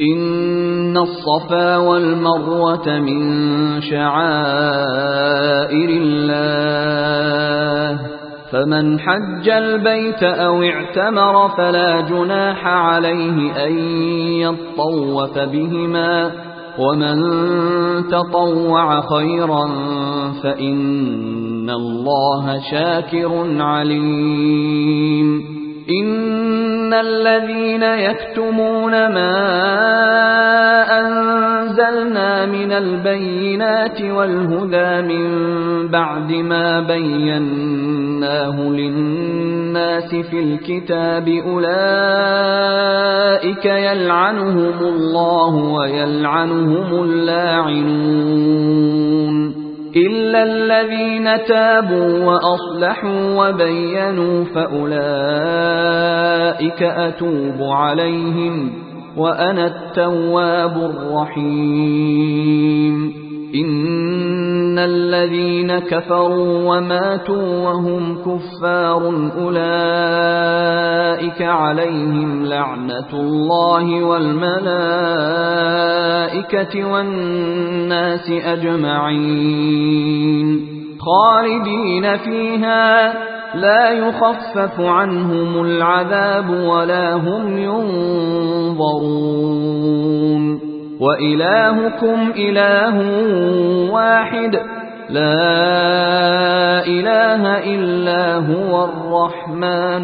إن الصفا والمروة من شعائر الله فمن حج البيت أو اعتمر فلا جناح عليه أن يطوف بهما ومن تطوع خيرا فإن الله شاكر عليم إن الذين يكتمون ما أنزلنا من البينات والهدى من بعد ما بيناه للناس في الكتاب أولئك يلعنهم الله ويلعنهم اللاعنون إلا الذين تابوا وأصلحوا وبينوا فأولئك أتوب عليهم وأنا التواب الرحيم إن الذين كفروا وماتوا وهم كفار أولئك عليهم لعنة الله والملائكة والناس أجمعين خالدين فيها لا يخفف عنهم العذاب ولا هم ينظرون وإلهكم إله واحد لا إله إلا هو الرحمن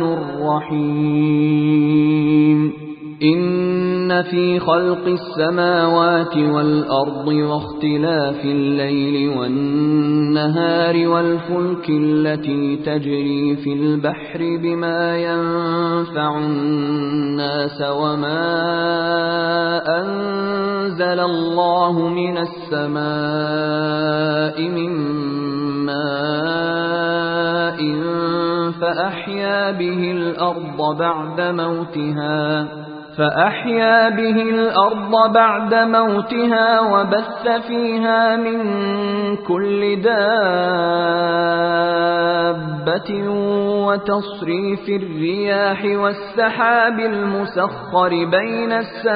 الرحيم إن في خلق السماوات والأرض واختلاف الليل والنهار والفلك التي تجري في البحر بما ينفع الناس وما أنزل الله من السماء من ماء فأحيا به الأرض بعد موتها وبث فيها من كل دابة وتصريف الرياح والسحاب المسخر بين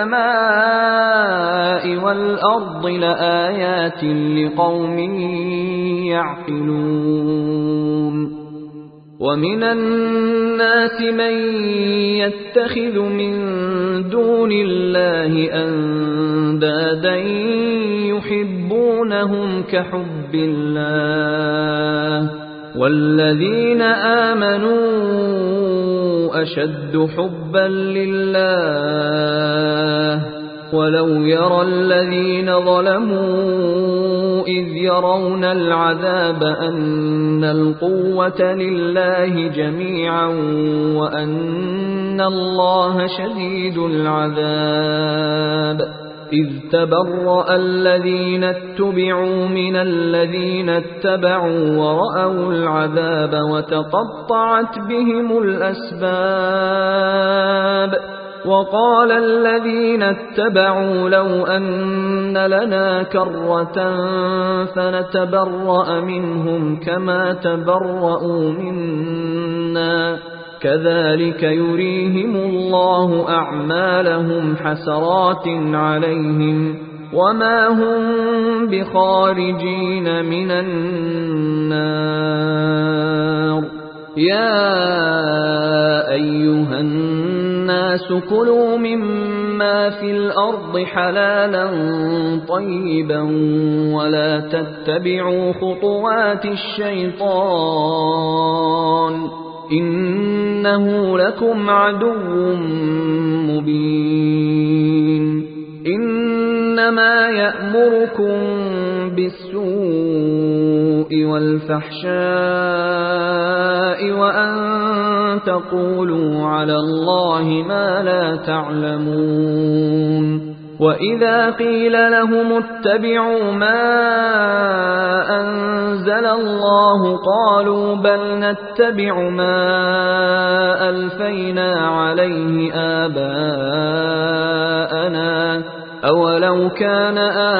السماء والأرض لآيات لقوم يعقلون ومن الناس من يتخذ من دون الله أندادا يحبونهم كحب الله والذين آمنوا أشد حبا لله ولو يرى الذين ظلموا إذ يرون العذاب أن القوة لله جميعا وأن الله شديد العذاب إذ تبرأ الذين اتبعوا من الذين اتبعوا ورأوا العذاب وتقطعت بهم الأسباب وقال الذين اتبعوا لو أن لنا كرة فنتبرأ منهم كما تبرأوا منا كذلك يريهم الله أعمالهم حسرات عليهم وما هم بخارجين من النار يا أيها الناس كلوا مما في الأرض حلالا طيبا ولا تتبعوا خطوات الشيطان إنه لكم عدو مبين إنما يأمركم بالسوء والفحشاء وأن تقولوا على الله ما لا تعلمون وإذا قيل لهم اتبعوا ما أنزل الله قالوا بل نتبع ما ألفينا عليه آباءنا أولو كان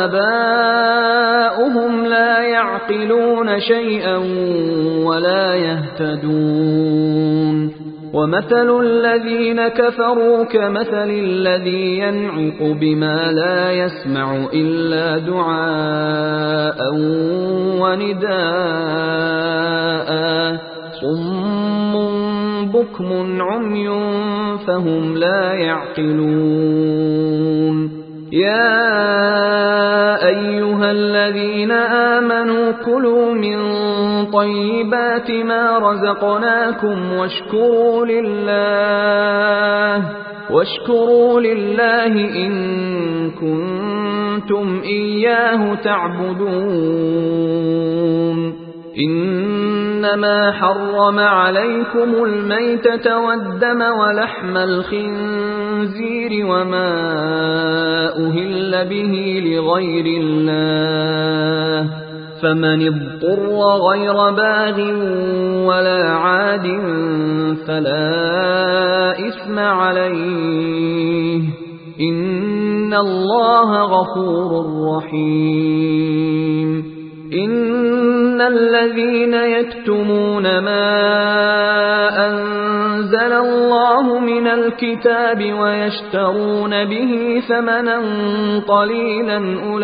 آباؤهم لا يعقلون شيئا ولا يهتدون ومثل الذين كفروا كمثل الذي ينعق بما لا يسمع إلا دعاء ونداء صم بكم عمي فهم لا يعقلون يا أيها الذين آمنوا كلوا من طيبات ما رزقناكم واشكروا لله إن كنتم إياه تعبدون إنما حرم عليكم الميتة والدم ولحم الخنزير وما أهل به لغير الله فمن اضطر غير باغ ولا عاد فلا إثم عليه إن الله غفور رحيم إن الذين يكتمون ما أنزل الله من الكتاب ويشترون به ثمنا قليلا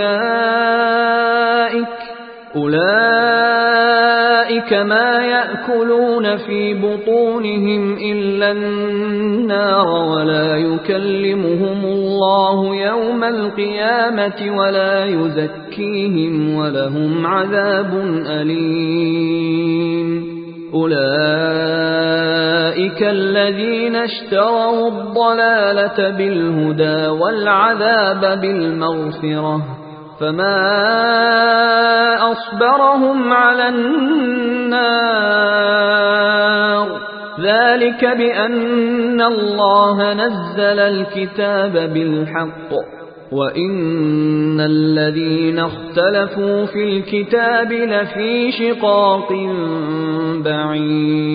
أولئك ما يأكلون في بطونهم إلا النار ولا يكلمهم الله يوم القيامة ولا يزكيهم ولهم عذاب أليم أولئك الذين اشتروا الضلالة بالهدى والعذاب بالمغفرة فما أصبرهم على النار ذلك بأن الله نزل الكتاب بالحق وإن الذين اختلفوا في الكتاب لفي شقاق بعيد